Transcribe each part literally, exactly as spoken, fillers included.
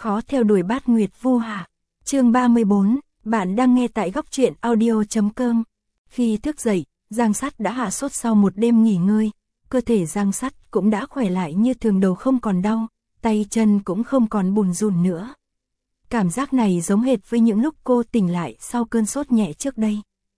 Khó theo đuổi bát nguyệt vu hạ. Chương ba mươi bốn, bạn đang nghe tại góc truyện audio chấm com. Khi thức dậy, Giang Sắt đã hạ sốt sau một đêm nghỉ ngơi, cơ thể Giang Sắt cũng đã khỏe lại như thường, đầu không còn đau, tay chân cũng không còn bùn rùn nữa. Cảm giác này giống hệt với những lúc cô tỉnh lại sau cơn sốt nhẹ trước đây.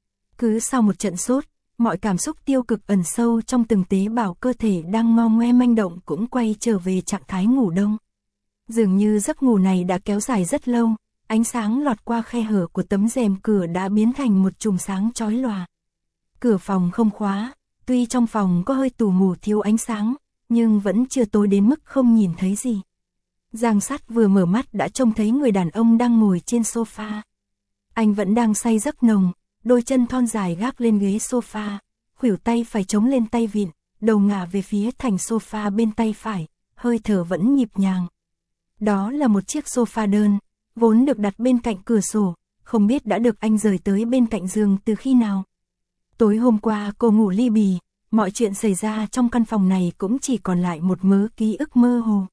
Cứ sau một trận sốt, mọi cảm xúc tiêu cực ẩn sâu trong từng tế bào cơ thể đang ngao ngoe manh động cũng quay trở về trạng thái ngủ đông. Dường như giấc ngủ này đã kéo dài rất lâu, ánh sáng lọt qua khe hở của tấm rèm cửa đã biến thành một chùm sáng chói lòa. Cửa phòng không khóa, tuy trong phòng có hơi tù mù thiếu ánh sáng, nhưng vẫn chưa tối đến mức không nhìn thấy gì. Giang Sắt vừa mở mắt đã trông thấy người đàn ông đang ngồi trên sofa. Anh vẫn đang say giấc nồng, đôi chân thon dài gác lên ghế sofa, khuỷu tay phải chống lên tay vịn, đầu ngả về phía thành sofa bên tay phải, hơi thở vẫn nhịp nhàng. Đó là một chiếc sofa đơn, vốn được đặt bên cạnh cửa sổ, không biết đã được anh rời tới bên cạnh giường từ khi nào. Tối hôm qua cô ngủ li bì, mọi chuyện xảy ra trong căn phòng này cũng chỉ còn lại một mớ ký ức mơ hồ.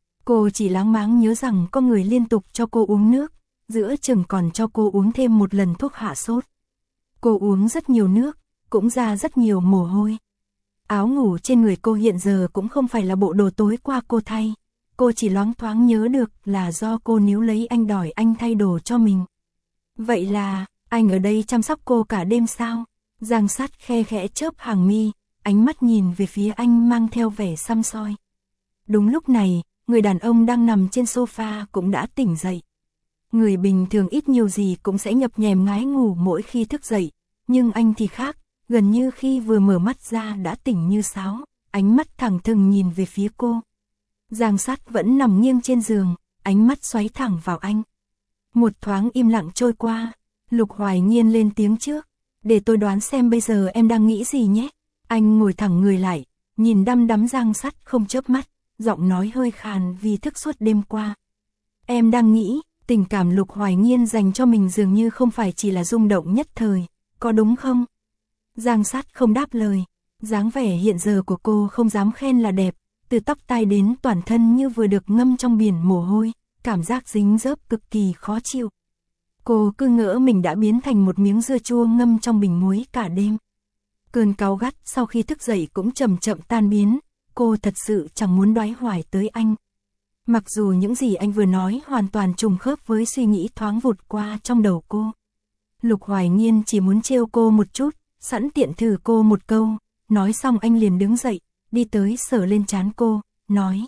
Cô chỉ láng máng nhớ rằng có người liên tục cho cô uống nước, giữa chừng còn cho cô uống thêm một lần thuốc hạ sốt. Cô uống rất nhiều nước, cũng ra rất nhiều mồ hôi. Áo ngủ trên người cô hiện giờ cũng không phải là bộ đồ tối qua cô thay. Cô chỉ loáng thoáng nhớ được là do cô níu lấy anh đòi anh thay đồ cho mình. Vậy là, anh ở đây chăm sóc cô cả đêm sao? Giang Sắt khe khẽ chớp hàng mi, ánh mắt nhìn về phía anh mang theo vẻ săm soi. Đúng lúc này, người đàn ông đang nằm trên sofa cũng đã tỉnh dậy. Người bình thường ít nhiều gì cũng sẽ nhập nhèm ngái ngủ mỗi khi thức dậy, nhưng anh thì khác, gần như khi vừa mở mắt ra đã tỉnh như sáo, ánh mắt thẳng thừng nhìn về phía cô. Giang Sắt vẫn nằm nghiêng trên giường, ánh mắt xoáy thẳng vào anh. Một thoáng im lặng trôi qua, Lục Hoài Nhiên lên tiếng trước, để tôi đoán xem bây giờ em đang nghĩ gì nhé. Anh ngồi thẳng người lại, nhìn đăm đắm Giang Sắt không chớp mắt, giọng nói hơi khàn vì thức suốt đêm qua. Em đang nghĩ, tình cảm Lục Hoài Nhiên dành cho mình dường như không phải chỉ là rung động nhất thời, có đúng không? Giang Sắt không đáp lời, dáng vẻ hiện giờ của cô không dám khen là đẹp, từ tóc tai đến toàn thân như vừa được ngâm trong biển mồ hôi, cảm giác dính dớp cực kỳ khó chịu. Cô cứ ngỡ mình đã biến thành một miếng dưa chua ngâm trong bình muối cả đêm. Cơn cáu gắt sau khi thức dậy cũng chậm chậm tan biến, cô thật sự chẳng muốn đoái hoài tới anh. Mặc dù những gì anh vừa nói hoàn toàn trùng khớp với suy nghĩ thoáng vụt qua trong đầu cô. Lục Hoài Nhiên chỉ muốn trêu cô một chút, sẵn tiện thử cô một câu, nói xong anh liền đứng dậy, đi tới sờ lên trán cô, nói.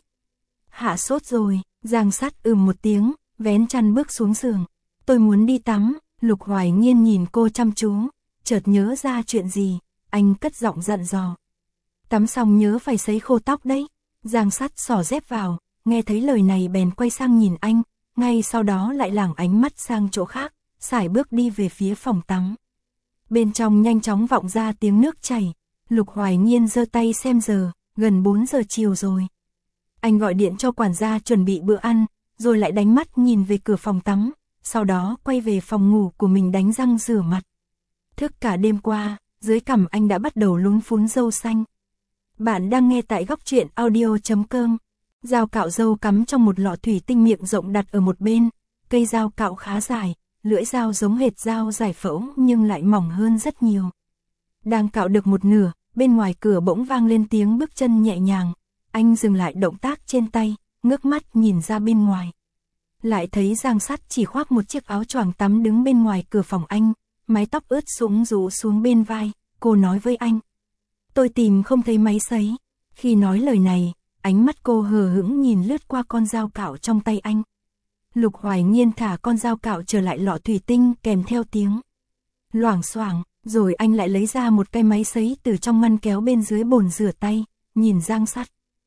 Hạ sốt rồi, Giang Sắt ừm một tiếng, vén chăn bước xuống giường. Tôi muốn đi tắm. Lục Hoài Nhiên nhìn cô chăm chú, chợt nhớ ra chuyện gì, anh cất giọng dặn dò. Tắm xong nhớ phải sấy khô tóc đấy. Giang Sắt xỏ dép vào, nghe thấy lời này bèn quay sang nhìn anh, ngay sau đó lại lảng ánh mắt sang chỗ khác, sải bước đi về phía phòng tắm. Bên trong nhanh chóng vọng ra tiếng nước chảy. Lục Hoài Nhiên giơ tay xem giờ, gần bốn giờ chiều rồi. Anh gọi điện cho quản gia chuẩn bị bữa ăn, rồi lại đánh mắt nhìn về cửa phòng tắm, sau đó quay về phòng ngủ của mình đánh răng rửa mặt. Thức cả đêm qua, dưới cằm anh đã bắt đầu lún phún râu xanh. Bạn đang nghe tại góc truyện audio chấm com. Dao cạo râu cắm trong một lọ thủy tinh miệng rộng đặt ở một bên, cây dao cạo khá dài, lưỡi dao giống hệt dao giải phẫu nhưng lại mỏng hơn rất nhiều. Đang cạo được một nửa, bên ngoài cửa bỗng vang lên tiếng bước chân nhẹ nhàng, anh dừng lại động tác trên tay, ngước mắt nhìn ra bên ngoài. Lại thấy Giang Sắt chỉ khoác một chiếc áo choàng tắm đứng bên ngoài cửa phòng anh, mái tóc ướt sũng rũ xuống bên vai, cô nói với anh. Tôi tìm không thấy máy sấy. Khi nói lời này, ánh mắt cô hờ hững nhìn lướt qua con dao cạo trong tay anh. Lục Hoài Nhiên thả con dao cạo trở lại lọ thủy tinh kèm theo tiếng loảng xoảng. Rồi anh lại lấy ra một cái máy sấy từ trong ngăn kéo bên dưới bồn rửa tay, nhìn Giang Sắt.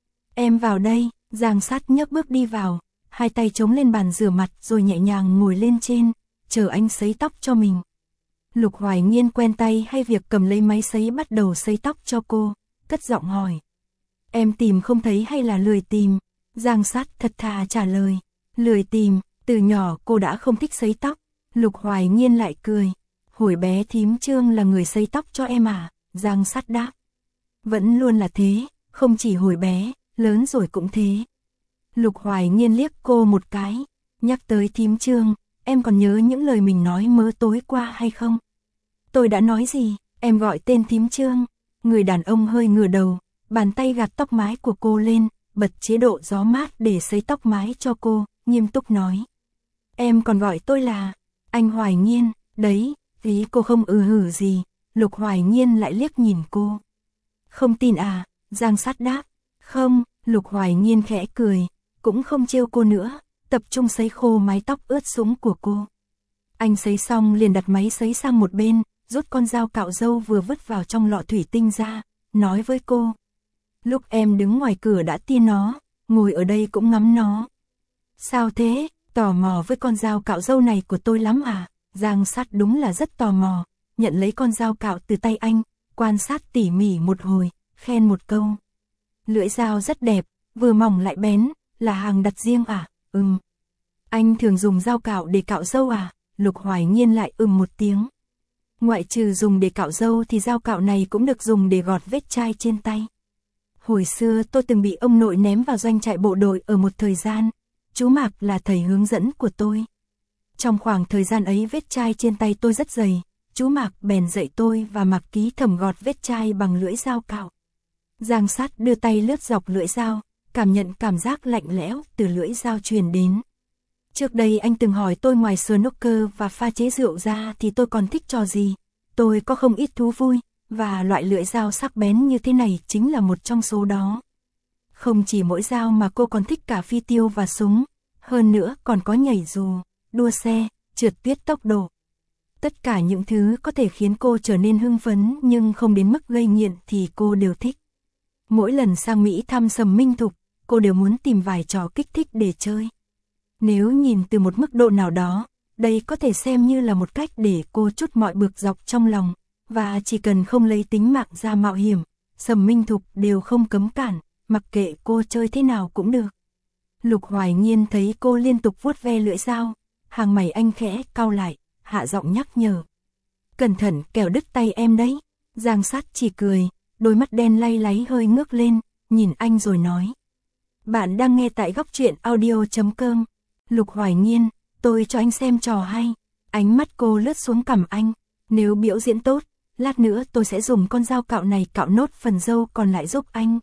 Em vào đây. Giang Sắt nhấc bước đi vào, hai tay chống lên bàn rửa mặt rồi nhẹ nhàng ngồi lên trên, chờ anh sấy tóc cho mình. Lục Hoài Nhiên quen tay hay việc cầm lấy máy sấy bắt đầu sấy tóc cho cô, cất giọng hỏi. Em tìm không thấy hay là lười tìm? Giang Sắt thật thà trả lời. Lười tìm, từ nhỏ cô đã không thích sấy tóc. Lục Hoài Nhiên lại cười. Hồi bé thím Trương là người sấy tóc cho em à? Giang Sắt đáp. Vẫn luôn là thế, không chỉ hồi bé, lớn rồi cũng thế. Lục Hoài Nhiên liếc cô một cái. Nhắc tới thím Trương, em còn nhớ những lời mình nói mớ tối qua hay không? Tôi đã nói gì? Em gọi tên thím Trương. Người đàn ông hơi ngửa đầu, bàn tay gạt tóc mái của cô lên, bật chế độ gió mát để sấy tóc mái cho cô, nghiêm túc nói. Em còn gọi tôi là anh Hoài Nhiên, đấy, ý cô không ừ hử gì. Lục Hoài Nhiên lại liếc nhìn cô. Không tin à? Giang Sắt đáp. Không, Lục Hoài Nhiên khẽ cười, cũng không trêu cô nữa, tập trung sấy khô mái tóc ướt sũng của cô. Anh sấy xong liền đặt máy sấy sang một bên, rút con dao cạo râu vừa vứt vào trong lọ thủy tinh ra, nói với cô. Lúc em đứng ngoài cửa đã tin nó, ngồi ở đây cũng ngắm nó. Sao thế, tò mò với con dao cạo râu này của tôi lắm à? Giang Sắt đúng là rất tò mò, nhận lấy con dao cạo từ tay anh, quan sát tỉ mỉ một hồi, khen một câu. Lưỡi dao rất đẹp, vừa mỏng lại bén, là hàng đặt riêng à? Ừm. Anh thường dùng dao cạo để cạo râu à? Lục Hoài Nhiên lại ừm một tiếng. Ngoại trừ dùng để cạo râu thì dao cạo này cũng được dùng để gọt vết chai trên tay. Hồi xưa tôi từng bị ông nội ném vào doanh trại bộ đội ở một thời gian, chú Mạc là thầy hướng dẫn của tôi. Trong khoảng thời gian ấy vết chai trên tay tôi rất dày, chú Mạc bèn dạy tôi và mặc ký thầm gọt vết chai bằng lưỡi dao cạo. Giang Sắt đưa tay lướt dọc lưỡi dao, cảm nhận cảm giác lạnh lẽo từ lưỡi dao truyền đến. Trước đây anh từng hỏi tôi ngoài snooker và pha chế rượu ra thì tôi còn thích trò gì. Tôi có không ít thú vui, và loại lưỡi dao sắc bén như thế này chính là một trong số đó. Không chỉ mỗi dao mà cô còn thích cả phi tiêu và súng, hơn nữa còn có nhảy dù, đua xe, trượt tuyết tốc độ. Tất cả những thứ có thể khiến cô trở nên hưng phấn nhưng không đến mức gây nghiện thì cô đều thích. Mỗi lần sang Mỹ thăm Sầm Minh Thục, cô đều muốn tìm vài trò kích thích để chơi. Nếu nhìn từ một mức độ nào đó, đây có thể xem như là một cách để cô trút mọi bực dọc trong lòng, và chỉ cần không lấy tính mạng ra mạo hiểm, Sầm Minh Thục đều không cấm cản, mặc kệ cô chơi thế nào cũng được. Lục Hoài Nhiên thấy cô liên tục vuốt ve lưỡi dao, hàng mày anh khẽ cau lại, hạ giọng nhắc nhở. Cẩn thận kẻo đứt tay em đấy. Giang Sắt chỉ cười, đôi mắt đen lay láy hơi ngước lên, nhìn anh rồi nói. Bạn đang nghe tại góc truyện audio chấm com. Lục Hoài Nhiên, tôi cho anh xem trò hay. Ánh mắt cô lướt xuống cằm anh. Nếu biểu diễn tốt, lát nữa tôi sẽ dùng con dao cạo này cạo nốt phần râu còn lại giúp anh.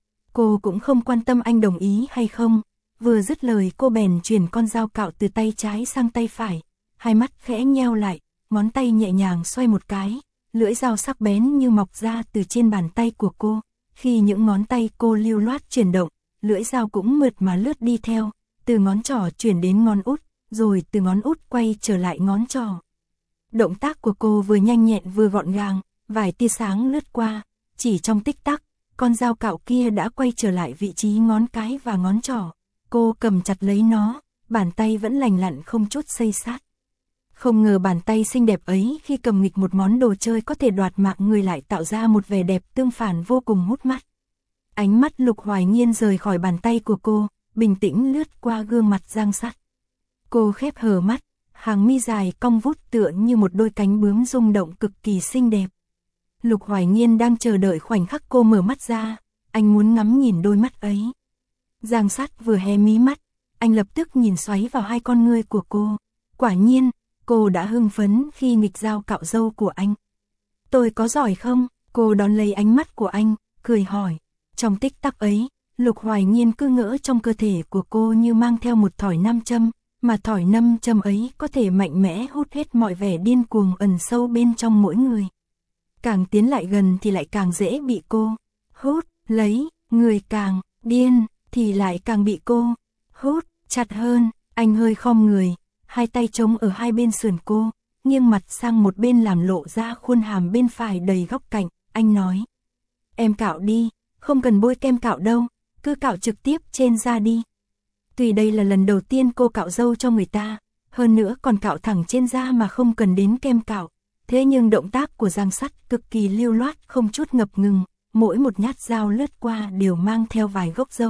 Cô cũng không quan tâm anh đồng ý hay không. Vừa dứt lời cô bèn chuyển con dao cạo từ tay trái sang tay phải. Hai mắt khẽ nheo lại, ngón tay nhẹ nhàng xoay một cái. Lưỡi dao sắc bén như mọc ra từ trên bàn tay của cô. Khi những ngón tay cô lưu loát chuyển động, lưỡi dao cũng mượt mà lướt đi theo. Từ ngón trỏ chuyển đến ngón út, rồi từ ngón út quay trở lại ngón trỏ. Động tác của cô vừa nhanh nhẹn vừa gọn gàng, vài tia sáng lướt qua, chỉ trong tích tắc, con dao cạo kia đã quay trở lại vị trí ngón cái và ngón trỏ. Cô cầm chặt lấy nó, bàn tay vẫn lành lặn không chút xây xát. Không ngờ bàn tay xinh đẹp ấy khi cầm nghịch một món đồ chơi có thể đoạt mạng người lại tạo ra một vẻ đẹp tương phản vô cùng hút mắt. Ánh mắt Lục Hoài Nhiên rời khỏi bàn tay của cô, bình tĩnh lướt qua gương mặt Giang Sắt. Cô khép hờ mắt, hàng mi dài cong vút tựa như một đôi cánh bướm rung động cực kỳ xinh đẹp. Lục Hoài Nhiên đang chờ đợi khoảnh khắc cô mở mắt ra, anh muốn ngắm nhìn đôi mắt ấy. Giang Sắt vừa hé mí mắt, anh lập tức nhìn xoáy vào hai con ngươi của cô. Quả nhiên, cô đã hưng phấn khi nghịch dao cạo râu của anh. Tôi có giỏi không? Cô đón lấy ánh mắt của anh, cười hỏi. Trong tích tắc ấy, Lục Hoài Nhiên cứ ngỡ trong cơ thể của cô như mang theo một thỏi nam châm, mà thỏi nam châm ấy có thể mạnh mẽ hút hết mọi vẻ điên cuồng ẩn sâu bên trong mỗi người. Càng tiến lại gần thì lại càng dễ bị cô hút lấy, người càng điên thì lại càng bị cô hút chặt hơn. Anh hơi khom người, hai tay chống ở hai bên sườn cô, nghiêng mặt sang một bên làm lộ ra khuôn hàm bên phải đầy góc cạnh. Anh nói, em cạo đi, không cần bôi kem cạo đâu, cứ cạo trực tiếp trên da đi. Tuy đây là lần đầu tiên cô cạo râu cho người ta, hơn nữa còn cạo thẳng trên da mà không cần đến kem cạo, thế nhưng động tác của Giang Sắt cực kỳ lưu loát, không chút ngập ngừng, mỗi một nhát dao lướt qua đều mang theo vài gốc râu.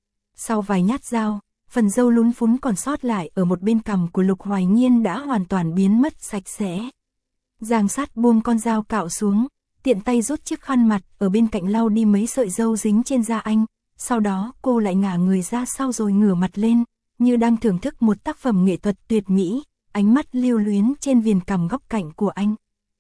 Sau vài nhát dao, phần râu lún phún còn sót lại ở một bên cằm của Lục Hoài Nhiên đã hoàn toàn biến mất sạch sẽ. Giang Sắt buông con dao cạo xuống, tiện tay rút chiếc khăn mặt ở bên cạnh lau đi mấy sợi râu dính trên da anh, sau đó cô lại ngả người ra sau rồi ngửa mặt lên, như đang thưởng thức một tác phẩm nghệ thuật tuyệt mỹ, ánh mắt lưu luyến trên viền cằm góc cạnh của anh.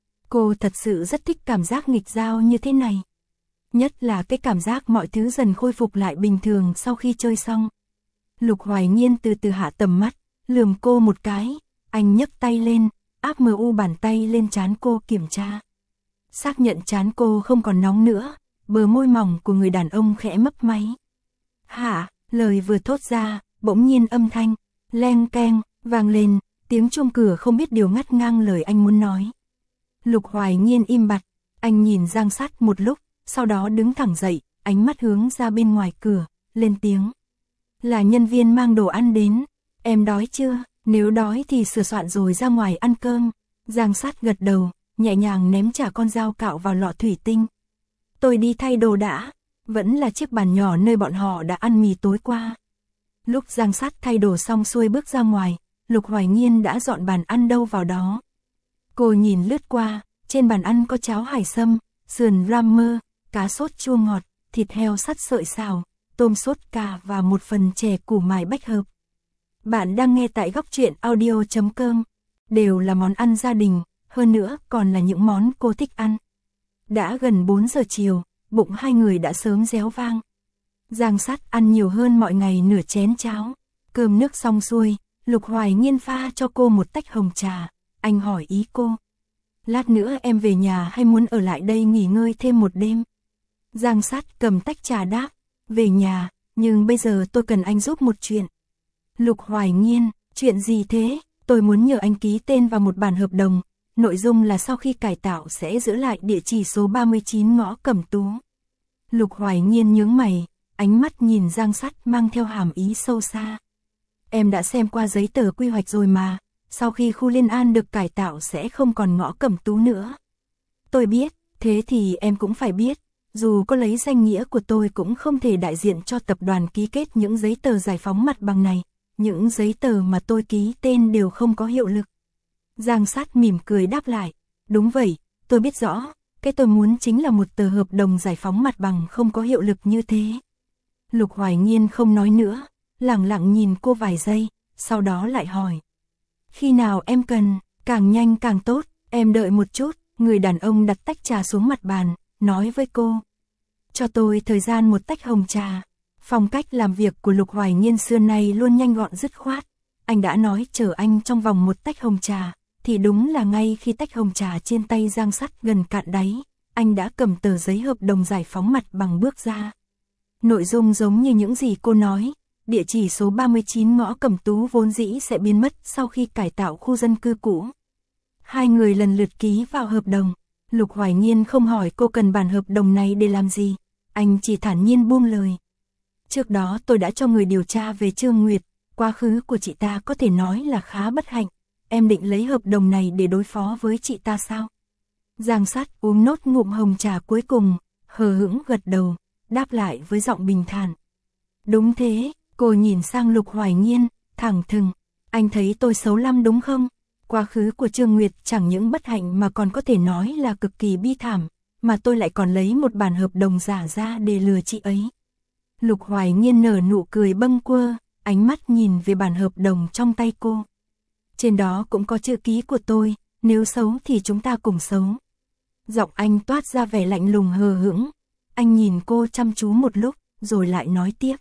Cô thật sự rất thích cảm giác nghịch giao như thế này. Nhất là cái cảm giác mọi thứ dần khôi phục lại bình thường sau khi chơi xong. Lục Hoài Nhiên từ từ hạ tầm mắt, lườm cô một cái, anh nhấc tay lên, áp mờ u bàn tay lên trán cô kiểm tra. Xác nhận trán cô không còn nóng nữa, bờ môi mỏng của người đàn ông khẽ mấp máy. Hả, lời vừa thốt ra, bỗng nhiên âm thanh, leng keng, vang lên, tiếng chuông cửa không biết điều ngắt ngang lời anh muốn nói. Lục Hoài Nhiên im bặt, anh nhìn Giang Sát một lúc, sau đó đứng thẳng dậy, ánh mắt hướng ra bên ngoài cửa, lên tiếng. Là nhân viên mang đồ ăn đến, em đói chưa? Nếu đói thì sửa soạn rồi ra ngoài ăn cơm. Giang Sát gật đầu, nhẹ nhàng ném trả con dao cạo vào lọ thủy tinh. Tôi đi thay đồ đã, vẫn là chiếc bàn nhỏ nơi bọn họ đã ăn mì tối qua. Lúc Giang Sát thay đồ xong xuôi bước ra ngoài, Lục Hoài Nhiên đã dọn bàn ăn đâu vào đó. Cô nhìn lướt qua, trên bàn ăn có cháo hải sâm, sườn ramer, cá sốt chua ngọt, thịt heo sắt sợi xào, tôm sốt cà và một phần chè củ mài bách hợp. Bạn đang nghe tại góc truyện audio chấm com, đều là món ăn gia đình, hơn nữa còn là những món cô thích ăn. Đã gần bốn giờ chiều, bụng hai người đã sớm réo vang. Giang Sát ăn nhiều hơn mọi ngày nửa chén cháo. Cơm nước xong xuôi, Lục Hoài Nhiên pha cho cô một tách hồng trà. Anh hỏi ý cô. Lát nữa em về nhà hay muốn ở lại đây nghỉ ngơi thêm một đêm? Giang Sát cầm tách trà đáp. Về nhà, nhưng bây giờ tôi cần anh giúp một chuyện. Lục Hoài Nhiên, chuyện gì thế? Tôi muốn nhờ anh ký tên vào một bản hợp đồng. Nội dung là sau khi cải tạo sẽ giữ lại địa chỉ số ba mươi chín ngõ Cẩm Tú. Lục Hoài Nhiên nhướng mày, ánh mắt nhìn Giang Sát mang theo hàm ý sâu xa. Em đã xem qua giấy tờ quy hoạch rồi mà, sau khi khu Liên An được cải tạo sẽ không còn ngõ Cẩm Tú nữa. Tôi biết, thế thì em cũng phải biết, dù có lấy danh nghĩa của tôi cũng không thể đại diện cho tập đoàn ký kết những giấy tờ giải phóng mặt bằng này, những giấy tờ mà tôi ký tên đều không có hiệu lực. Giang Sát mỉm cười đáp lại, đúng vậy, tôi biết rõ, cái tôi muốn chính là một tờ hợp đồng giải phóng mặt bằng không có hiệu lực như thế. Lục Hoài Nhiên không nói nữa, lặng lặng nhìn cô vài giây, sau đó lại hỏi. Khi nào em cần, càng nhanh càng tốt, em đợi một chút, người đàn ông đặt tách trà xuống mặt bàn, nói với cô. Cho tôi thời gian một tách hồng trà. Phong cách làm việc của Lục Hoài Nhiên xưa nay luôn nhanh gọn dứt khoát. Anh đã nói chờ anh trong vòng một tách hồng trà, thì đúng là ngay khi tách hồng trà trên tay Giang Sát gần cạn đáy, anh đã cầm tờ giấy hợp đồng giải phóng mặt bằng bước ra. Nội dung giống như những gì cô nói, địa chỉ số ba mươi chín ngõ Cẩm Tú vốn dĩ sẽ biến mất sau khi cải tạo khu dân cư cũ. Hai người lần lượt ký vào hợp đồng, Lục Hoài Nhiên không hỏi cô cần bản hợp đồng này để làm gì, anh chỉ thản nhiên buông lời. Trước đó tôi đã cho người điều tra về Trương Nguyệt, quá khứ của chị ta có thể nói là khá bất hạnh, em định lấy hợp đồng này để đối phó với chị ta sao? Giang Sát uống nốt ngụm hồng trà cuối cùng, hờ hững gật đầu, đáp lại với giọng bình thản. Đúng thế, cô nhìn sang Lục Hoài Nhiên, thẳng thừng, anh thấy tôi xấu lắm đúng không? Quá khứ của Trương Nguyệt chẳng những bất hạnh mà còn có thể nói là cực kỳ bi thảm, mà tôi lại còn lấy một bản hợp đồng giả ra để lừa chị ấy. Lục Hoài Nhiên nở nụ cười bâng quơ, ánh mắt nhìn về bản hợp đồng trong tay cô. Trên đó cũng có chữ ký của tôi, nếu xấu thì chúng ta cùng xấu. Giọng anh toát ra vẻ lạnh lùng hờ hững. Anh nhìn cô chăm chú một lúc, rồi lại nói tiếp.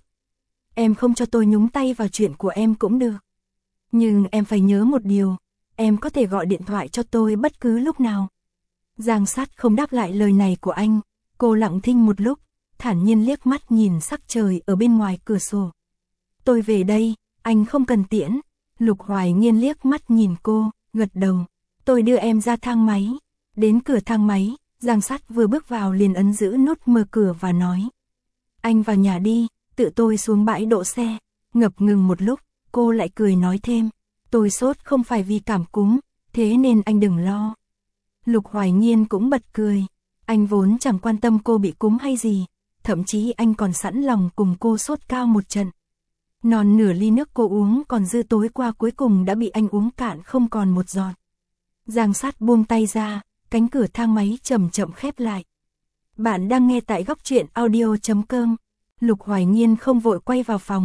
Em không cho tôi nhúng tay vào chuyện của em cũng được. Nhưng em phải nhớ một điều, em có thể gọi điện thoại cho tôi bất cứ lúc nào. Giang Sát không đáp lại lời này của anh, cô lặng thinh một lúc, thản nhiên liếc mắt nhìn sắc trời ở bên ngoài cửa sổ. Tôi về đây, anh không cần tiễn. Lục Hoài Nhiên liếc mắt nhìn cô, gật đầu. Tôi đưa em ra thang máy. Đến cửa thang máy, Giang Sát vừa bước vào liền ấn giữ nút mở cửa và nói. Anh vào nhà đi, tự tôi xuống bãi đỗ xe. Ngập ngừng một lúc, cô lại cười nói thêm. Tôi sốt không phải vì cảm cúm, thế nên anh đừng lo. Lục Hoài Nhiên cũng bật cười. Anh vốn chẳng quan tâm cô bị cúm hay gì, thậm chí anh còn sẵn lòng cùng cô sốt cao một trận. Non nửa ly nước cô uống còn dư tối qua cuối cùng đã bị anh uống cạn không còn một giọt. Giang Sát buông tay ra, cánh cửa thang máy chậm chậm khép lại. Bạn đang nghe tại góc truyện audio chấm com. Lục Hoài Nhiên không vội quay vào phòng.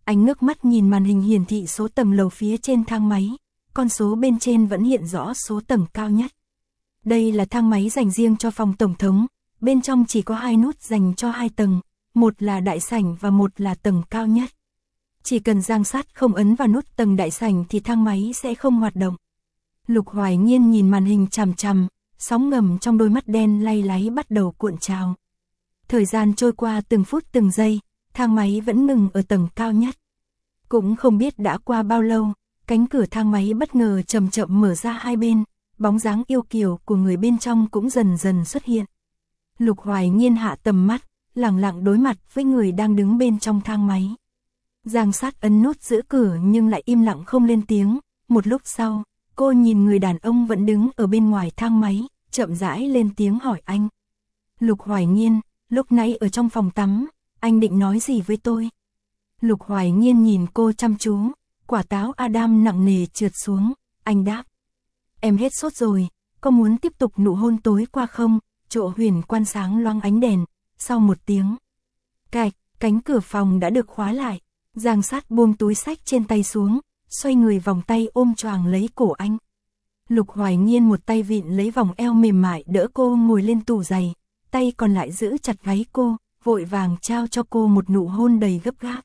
Anh ngước mắt nhìn màn hình hiển thị số tầng lầu phía trên thang máy, con số bên trên vẫn hiện rõ số tầng cao nhất. Đây là thang máy dành riêng cho phòng tổng thống, bên trong chỉ có hai nút dành cho hai tầng, một là đại sảnh và một là tầng cao nhất. Chỉ cần Giang Sát không ấn vào nút tầng đại sảnh thì thang máy sẽ không hoạt động. Lục Hoài Nhiên nhìn màn hình chằm chằm, sóng ngầm trong đôi mắt đen lay láy bắt đầu cuộn trào. Thời gian trôi qua từng phút từng giây, thang máy vẫn ngừng ở tầng cao nhất. Cũng không biết đã qua bao lâu, cánh cửa thang máy bất ngờ chậm chậm mở ra hai bên, bóng dáng yêu kiều của người bên trong cũng dần dần xuất hiện. Lục Hoài Nhiên hạ tầm mắt, lặng lặng đối mặt với người đang đứng bên trong thang máy. Giang Sát ấn nút giữ cửa nhưng lại im lặng không lên tiếng, một lúc sau, cô nhìn người đàn ông vẫn đứng ở bên ngoài thang máy, chậm rãi lên tiếng hỏi anh. Lục Hoài Nhiên, lúc nãy ở trong phòng tắm, anh định nói gì với tôi? Lục Hoài Nhiên nhìn cô chăm chú, quả táo Adam nặng nề trượt xuống, anh đáp. Em hết sốt rồi, có muốn tiếp tục nụ hôn tối qua không? Chỗ huyền quan sáng loáng ánh đèn, sau một tiếng. Cạch, cánh cửa phòng đã được khóa lại, Giang Sát buông túi xách trên tay xuống, xoay người vòng tay ôm choàng lấy cổ anh. Lục Hoài Nhiên một tay vịn lấy vòng eo mềm mại đỡ cô ngồi lên tủ giày, tay còn lại giữ chặt gáy cô, vội vàng trao cho cô một nụ hôn đầy gấp gáp.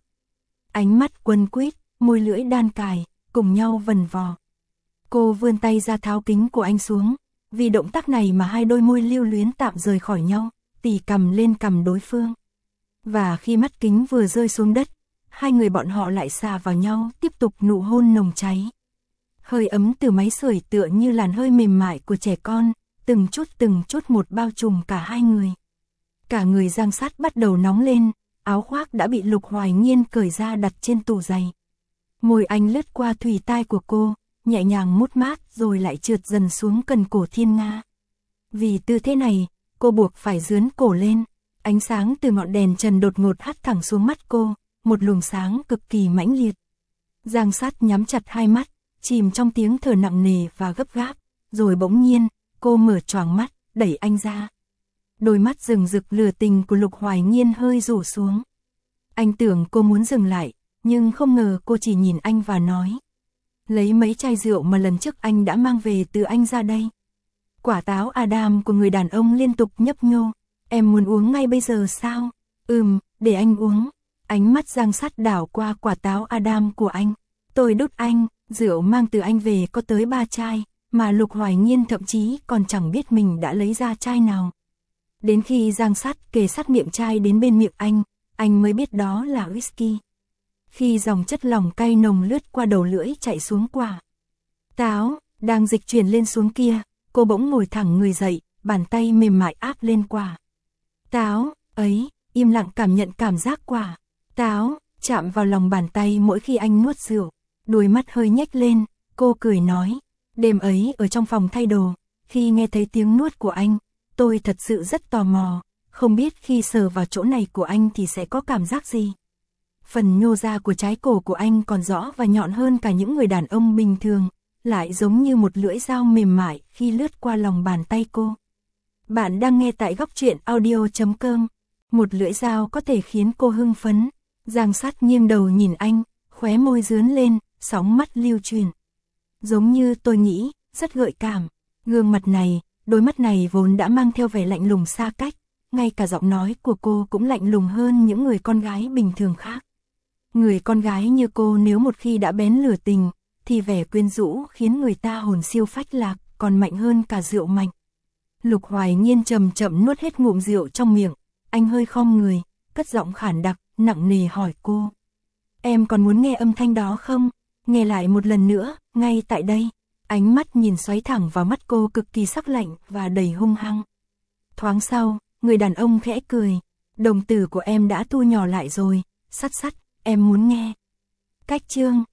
Ánh mắt quấn quýt, môi lưỡi đan cài, cùng nhau vần vò. Cô vươn tay ra tháo kính của anh xuống, vì động tác này mà hai đôi môi lưu luyến tạm rời khỏi nhau, tỉ cằm lên cằm đối phương. Và khi mắt kính vừa rơi xuống đất, hai người bọn họ lại xà vào nhau, tiếp tục nụ hôn nồng cháy. Hơi ấm từ máy sưởi tựa như làn hơi mềm mại của trẻ con, từng chút từng chút một bao trùm cả hai người. Cả người Giang Sát bắt đầu nóng lên, áo khoác đã bị Lục Hoài Nhiên cởi ra đặt trên tủ giày. Môi anh lướt qua thùy tai của cô, nhẹ nhàng mút mát rồi lại trượt dần xuống cần cổ Thiên Nga. Vì tư thế này, cô buộc phải dướn cổ lên, ánh sáng từ ngọn đèn trần đột ngột hắt thẳng xuống mắt cô, một luồng sáng cực kỳ mãnh liệt. Giang Sát nhắm chặt hai mắt, chìm trong tiếng thở nặng nề và gấp gáp, rồi bỗng nhiên, cô mở choàng mắt, đẩy anh ra. Đôi mắt rừng rực lửa tình của Lục Hoài Nhiên hơi rủ xuống. Anh tưởng cô muốn dừng lại, nhưng không ngờ cô chỉ nhìn anh và nói. Lấy mấy chai rượu mà lần trước anh đã mang về từ anh ra đây. Quả táo Adam của người đàn ông liên tục nhấp nhô. Em muốn uống ngay bây giờ sao? Ừm, để anh uống. Ánh mắt Giang Sát đảo qua quả táo Adam của anh. Tôi đút anh, rượu mang từ anh về có tới ba chai, mà Lục Hoài Nhiên thậm chí còn chẳng biết mình đã lấy ra chai nào. Đến khi Giang Sát kề sát miệng chai đến bên miệng anh, anh mới biết đó là whisky. Khi dòng chất lỏng cay nồng lướt qua đầu lưỡi chạy xuống quả táo, đang dịch chuyển lên xuống kia, cô bỗng ngồi thẳng người dậy, bàn tay mềm mại áp lên quả táo ấy, im lặng cảm nhận cảm giác quả táo chạm vào lòng bàn tay mỗi khi anh nuốt rượu. Đôi mắt hơi nhếch lên, cô cười nói, đêm ấy ở trong phòng thay đồ, khi nghe thấy tiếng nuốt của anh, tôi thật sự rất tò mò, không biết khi sờ vào chỗ này của anh thì sẽ có cảm giác gì. Phần nhô ra của trái cổ của anh còn rõ và nhọn hơn cả những người đàn ông bình thường, lại giống như một lưỡi dao mềm mại khi lướt qua lòng bàn tay cô. Bạn đang nghe tại góc truyện audio chấm com. Một lưỡi dao có thể khiến cô hưng phấn. Giang Sát nghiêng đầu nhìn anh, khóe môi dướn lên, sóng mắt lưu chuyển. Giống như tôi nghĩ, rất gợi cảm. Gương mặt này, đôi mắt này vốn đã mang theo vẻ lạnh lùng xa cách, ngay cả giọng nói của cô cũng lạnh lùng hơn những người con gái bình thường khác. Người con gái như cô nếu một khi đã bén lửa tình, thì vẻ quyến rũ khiến người ta hồn siêu phách lạc, còn mạnh hơn cả rượu mạnh. Lục Hoài Nhiên chậm chậm nuốt hết ngụm rượu trong miệng, anh hơi khom người, cất giọng khản đặc, nặng nề hỏi cô. Em còn muốn nghe âm thanh đó không? Nghe lại một lần nữa, ngay tại đây. Ánh mắt nhìn xoáy thẳng vào mắt cô cực kỳ sắc lạnh và đầy hung hăng. Thoáng sau, người đàn ông khẽ cười. Đồng tử của em đã thu nhỏ lại rồi, sắt sắt, em muốn nghe. Cách chương